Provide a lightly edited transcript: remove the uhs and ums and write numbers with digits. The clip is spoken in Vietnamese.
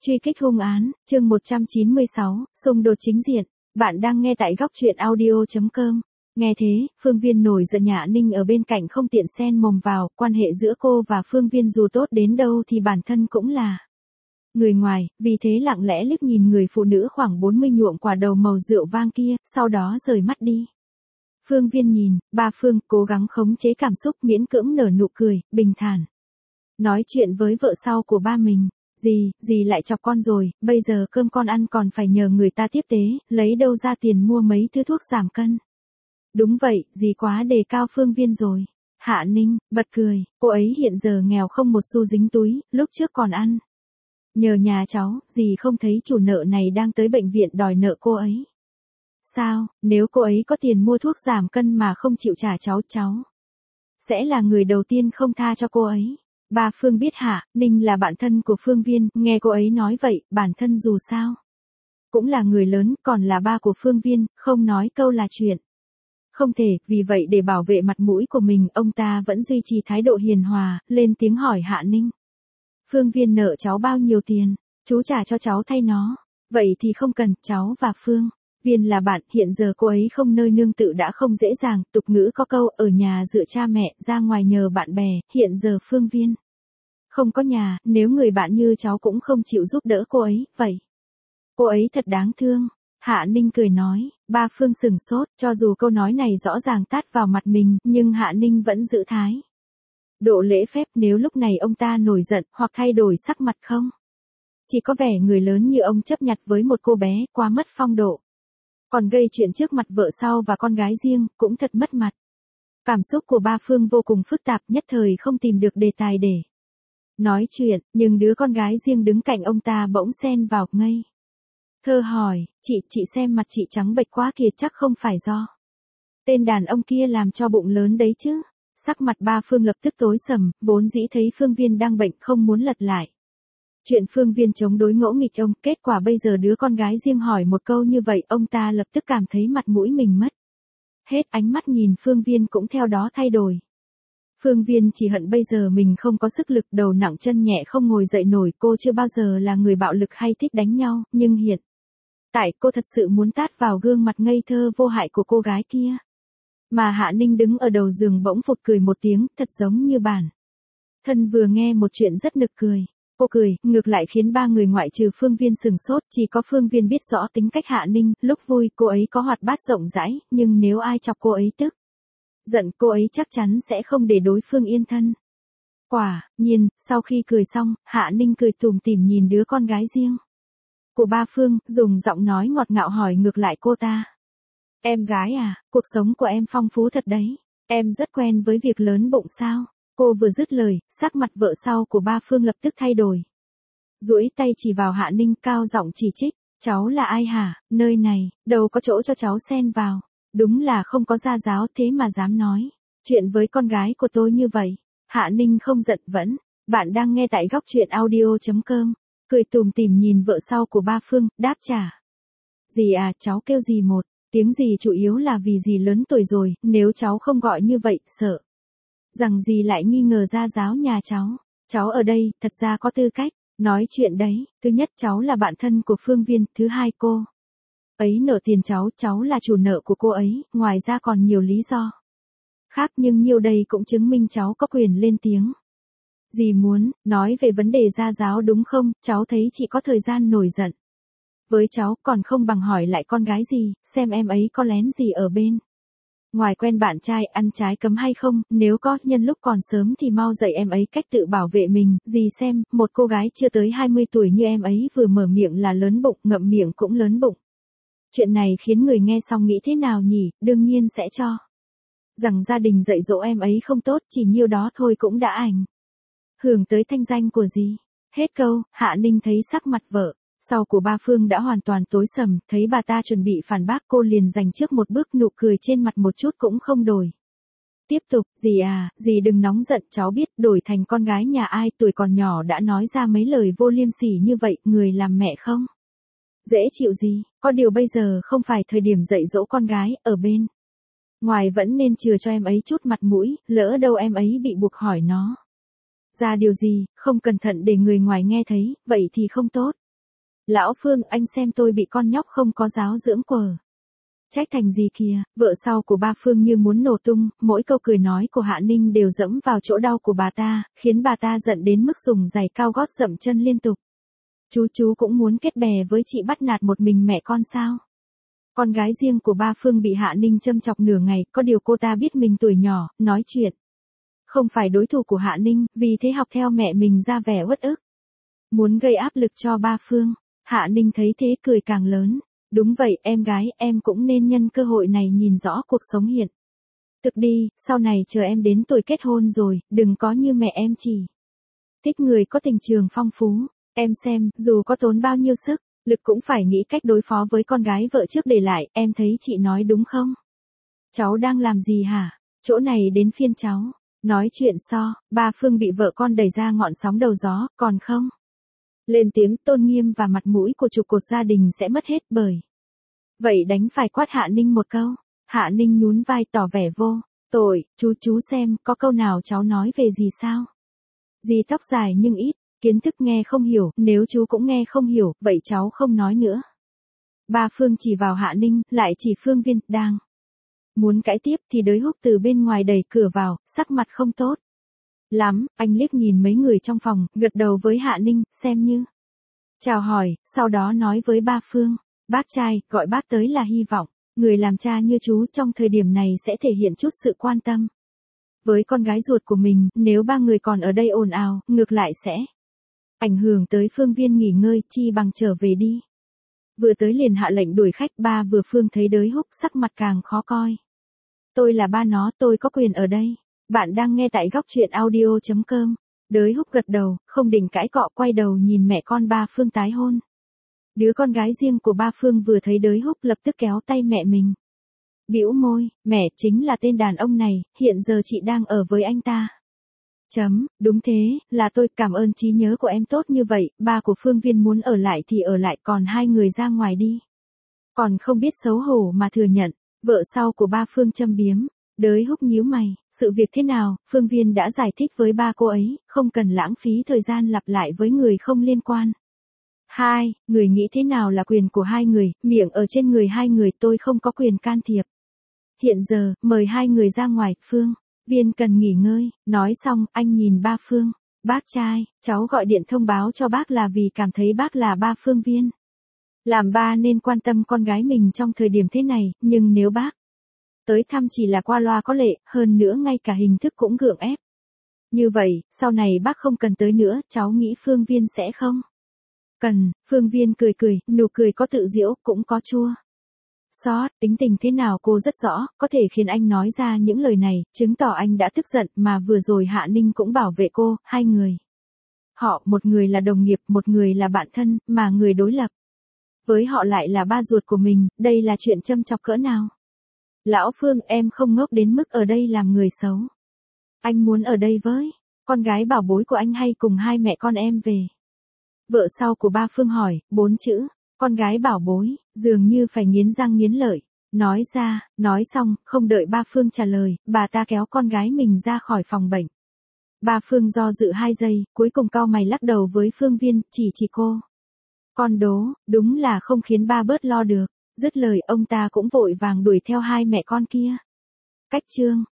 Truy kích hung án, chương 196, xung đột chính diện. Bạn đang nghe tại góc truyện audio.com. Nghe thế, Phương Viên nổi giận. Nhã Ninh ở bên cạnh không tiện xen mồm vào, quan hệ giữa cô và Phương Viên dù tốt đến đâu thì bản thân cũng là người ngoài, vì thế lặng lẽ liếc nhìn người phụ nữ khoảng 40 nhuộm quả đầu màu rượu vang kia, sau đó rời mắt đi. Phương Viên nhìn, ba Phương cố gắng khống chế cảm xúc, miễn cưỡng nở nụ cười, bình thản. Nói chuyện với vợ sau của ba mình. Dì lại chọc con rồi, bây giờ cơm con ăn còn phải nhờ người ta tiếp tế, lấy đâu ra tiền mua mấy thứ thuốc giảm cân. Đúng vậy, dì quá đề cao Phương Viên rồi. Hạ Ninh, bật cười, cô ấy hiện giờ nghèo không một xu dính túi, lúc trước còn ăn. Nhờ nhà cháu, dì không thấy chủ nợ này đang tới bệnh viện đòi nợ cô ấy. Sao, nếu cô ấy có tiền mua thuốc giảm cân mà không chịu trả cháu sẽ là người đầu tiên không tha cho cô ấy. Bà Phương biết Hạ Ninh là bạn thân của Phương Viên, nghe cô ấy nói vậy, bản thân dù sao cũng là người lớn, còn là ba của Phương Viên, không nói câu là chuyện không thể, vì vậy để bảo vệ mặt mũi của mình, ông ta vẫn duy trì thái độ hiền hòa, lên tiếng hỏi Hạ Ninh. Phương Viên nợ cháu bao nhiêu tiền? Chú trả cho cháu thay nó. Vậy thì không cần, cháu và Phương Viên là bạn, hiện giờ cô ấy không nơi nương tựa đã không dễ dàng, tục ngữ có câu, ở nhà dựa cha mẹ, ra ngoài nhờ bạn bè, hiện giờ Phương Viên không có nhà, nếu người bạn như cháu cũng không chịu giúp đỡ cô ấy, vậy cô ấy thật đáng thương. Hạ Ninh cười nói, ba Phương sửng sốt, cho dù câu nói này rõ ràng tát vào mặt mình, nhưng Hạ Ninh vẫn giữ thái độ lễ phép. Nếu lúc này ông ta nổi giận, hoặc thay đổi sắc mặt không? Chỉ có vẻ người lớn như ông chấp nhặt với một cô bé, quá mất phong độ. Còn gây chuyện trước mặt vợ sau và con gái riêng, cũng thật mất mặt. Cảm xúc của ba Phương vô cùng phức tạp, nhất thời không tìm được đề tài để nói chuyện, nhưng đứa con gái riêng đứng cạnh ông ta bỗng xen vào, ngây thơ hỏi, chị xem mặt chị trắng bệch quá kìa, chắc không phải do tên đàn ông kia làm cho bụng lớn đấy chứ. Sắc mặt ba Phương lập tức tối sầm, vốn dĩ thấy Phương Viên đang bệnh không muốn lật lại chuyện Phương Viên chống đối ngỗ nghịch ông, kết quả bây giờ đứa con gái riêng hỏi một câu như vậy, ông ta lập tức cảm thấy mặt mũi mình mất hết, ánh mắt nhìn Phương Viên cũng theo đó thay đổi. Phương Viên chỉ hận bây giờ mình không có sức lực, đầu nặng chân nhẹ không ngồi dậy nổi. Cô chưa bao giờ là người bạo lực hay thích đánh nhau, nhưng hiện tại cô thật sự muốn tát vào gương mặt ngây thơ vô hại của cô gái kia. Mà Hạ Ninh đứng ở đầu giường bỗng phụt cười một tiếng, thật giống như bản thân vừa nghe một chuyện rất nực cười. Cô cười, ngược lại khiến ba người ngoại trừ Phương Viên sừng sốt, chỉ có Phương Viên biết rõ tính cách Hạ Ninh, lúc vui cô ấy có hoạt bát rộng rãi, nhưng nếu ai chọc cô ấy tức giận, cô ấy chắc chắn sẽ không để đối phương yên thân. Quả nhiên, sau khi cười xong, Hạ Ninh cười tủm tỉm nhìn đứa con gái riêng của ba Phương, dùng giọng nói ngọt ngào hỏi ngược lại cô ta. Em gái à, cuộc sống của em phong phú thật đấy. Em rất quen với việc lớn bụng sao? Cô vừa dứt lời, sắc mặt vợ sau của ba Phương lập tức thay đổi. Duỗi tay chỉ vào Hạ Ninh, cao giọng chỉ trích. Cháu là ai hả? Nơi này, đâu có chỗ cho cháu xen vào. Đúng là không có gia giáo, thế mà dám nói chuyện với con gái của tôi như vậy. Hạ Ninh không giận vẫn. Bạn đang nghe tại góc truyện audio.com. Cười tủm tỉm nhìn vợ sau của ba Phương, đáp trả. Dì à, cháu kêu dì một tiếng gì chủ yếu là vì dì lớn tuổi rồi, nếu cháu không gọi như vậy, sợ rằng dì lại nghi ngờ gia giáo nhà cháu. Cháu ở đây, thật ra có tư cách nói chuyện đấy. Thứ nhất, cháu là bạn thân của Phương Viên. Thứ hai, cô ấy nợ tiền cháu là chủ nợ của cô ấy, ngoài ra còn nhiều lý do khác, nhưng nhiều đây cũng chứng minh cháu có quyền lên tiếng. Dì muốn nói về vấn đề gia giáo đúng không? Cháu thấy chị có thời gian nổi giận với cháu, còn không bằng hỏi lại con gái dì, xem em ấy có lén gì ở bên ngoài quen bạn trai ăn trái cấm hay không, nếu có, nhân lúc còn sớm thì mau dạy em ấy cách tự bảo vệ mình. Dì xem, một cô gái chưa tới 20 tuổi như em ấy vừa mở miệng là lớn bụng, ngậm miệng cũng lớn bụng. Chuyện này khiến người nghe xong nghĩ thế nào nhỉ? Đương nhiên sẽ cho rằng gia đình dạy dỗ em ấy không tốt, chỉ nhiêu đó thôi cũng đã ảnh hưởng tới thanh danh của dì. Hết câu, Hạ Ninh thấy sắc mặt vợ sau của ba Phương đã hoàn toàn tối sầm, thấy bà ta chuẩn bị phản bác, cô liền giành trước một bước, nụ cười trên mặt một chút cũng không đổi. Tiếp tục, dì à, dì đừng nóng giận, cháu biết, đổi thành con gái nhà ai tuổi còn nhỏ đã nói ra mấy lời vô liêm sỉ như vậy, người làm mẹ không dễ chịu gì. Có điều bây giờ không phải thời điểm dạy dỗ con gái, ở bên ngoài vẫn nên chừa cho em ấy chút mặt mũi, lỡ đâu em ấy bị buộc hỏi nó ra điều gì, không cẩn thận để người ngoài nghe thấy, vậy thì không tốt. Lão Phương, anh xem tôi bị con nhóc không có giáo dưỡng quờ. Trách thành gì kìa, vợ sau của ba Phương như muốn nổ tung, mỗi câu cười nói của Hạ Ninh đều dẫm vào chỗ đau của bà ta, khiến bà ta giận đến mức dùng giày cao gót dậm chân liên tục. Chú cũng muốn kết bè với chị bắt nạt một mình mẹ con sao? Con gái riêng của ba Phương bị Hạ Ninh châm chọc nửa ngày, có điều cô ta biết mình tuổi nhỏ, nói chuyện không phải đối thủ của Hạ Ninh, vì thế học theo mẹ mình ra vẻ uất ức. Muốn gây áp lực cho ba Phương. Hạ Ninh thấy thế cười càng lớn. Đúng vậy, em gái, em cũng nên nhân cơ hội này nhìn rõ cuộc sống hiện thực đi, sau này chờ em đến tuổi kết hôn rồi, đừng có như mẹ em chỉ thích người có tình trường phong phú. Em xem, dù có tốn bao nhiêu sức, lực cũng phải nghĩ cách đối phó với con gái vợ trước để lại, em thấy chị nói đúng không? Cháu đang làm gì hả? Chỗ này đến phiên cháu. Nói chuyện ba Phương bị vợ con đẩy ra ngọn sóng đầu gió, còn không? Lên tiếng, tôn nghiêm và mặt mũi của trụ cột gia đình sẽ mất hết bởi vậy đánh phải quát Hạ Ninh một câu. Hạ Ninh nhún vai tỏ vẻ vô tội, chú xem, có câu nào cháu nói về gì sao? Dì tóc dài nhưng ít, kiến thức nghe không hiểu, nếu chú cũng nghe không hiểu, vậy cháu không nói nữa. Ba Phương chỉ vào Hạ Ninh, lại chỉ Phương Viên, đang muốn cãi tiếp thì Đới Húc từ bên ngoài đẩy cửa vào, sắc mặt không tốt lắm, anh liếc nhìn mấy người trong phòng, gật đầu với Hạ Ninh, xem như chào hỏi, sau đó nói với ba Phương, bác trai, gọi bác tới là hy vọng, người làm cha như chú trong thời điểm này sẽ thể hiện chút sự quan tâm với con gái ruột của mình, nếu ba người còn ở đây ồn ào, ngược lại sẽ ảnh hưởng tới Phương Viên nghỉ ngơi, chi bằng trở về đi. Vừa tới liền hạ lệnh đuổi khách, ba vừa Phương thấy Đới Húc sắc mặt càng khó coi. Tôi là ba nó, tôi có quyền ở đây. Bạn đang nghe tại góc truyện audio.com. Đới Húc gật đầu, không định cãi cọ, quay đầu nhìn mẹ con ba Phương tái hôn. Đứa con gái riêng của ba Phương vừa thấy Đới Húc lập tức kéo tay mẹ mình. Bĩu môi, mẹ, chính là tên đàn ông này, hiện giờ chị đang ở với anh ta. Đúng thế, là tôi, cảm ơn trí nhớ của em tốt như vậy, ba của Phương Viên muốn ở lại thì ở lại, còn hai người ra ngoài đi. Còn không biết xấu hổ mà thừa nhận, vợ sau của ba Phương châm biếm. Đới Húc nhíu mày, sự việc thế nào, Phương Viên đã giải thích với ba cô ấy, không cần lãng phí thời gian lặp lại với người không liên quan. Người nghĩ thế nào là quyền của hai người, miệng ở trên người hai người, tôi không có quyền can thiệp. Hiện giờ, mời hai người ra ngoài, Phương Viên cần nghỉ ngơi, nói xong, anh nhìn ba Phương. Bác trai, cháu gọi điện thông báo cho bác là vì cảm thấy bác là ba Phương Viên. Làm ba nên quan tâm con gái mình trong thời điểm thế này, nhưng nếu bác tới thăm chỉ là qua loa có lệ, hơn nữa ngay cả hình thức cũng gượng ép. Như vậy, sau này bác không cần tới nữa, cháu nghĩ Phương Viên sẽ không? Cần, Phương Viên cười, nụ cười có tự giễu, cũng có chua xót, tính tình thế nào cô rất rõ, có thể khiến anh nói ra những lời này, chứng tỏ anh đã tức giận, mà vừa rồi Hạ Ninh cũng bảo vệ cô, hai người. Họ, một người là đồng nghiệp, một người là bạn thân, mà người đối lập với họ lại là ba ruột của mình, đây là chuyện châm chọc cỡ nào? Lão Phương, em không ngốc đến mức ở đây làm người xấu. Anh muốn ở đây với con gái bảo bối của anh hay cùng hai mẹ con em về? Vợ sau của ba Phương hỏi, 4 chữ, con gái bảo bối, dường như phải nghiến răng nghiến lợi. Nói ra, nói xong, không đợi ba Phương trả lời, bà ta kéo con gái mình ra khỏi phòng bệnh. Ba Phương do dự 2 giây, cuối cùng cau mày lắc đầu với Phương Viên, chỉ cô. Con đố, đúng là không khiến ba bớt lo được. Dứt lời ông ta cũng vội vàng đuổi theo hai mẹ con kia. Cách chương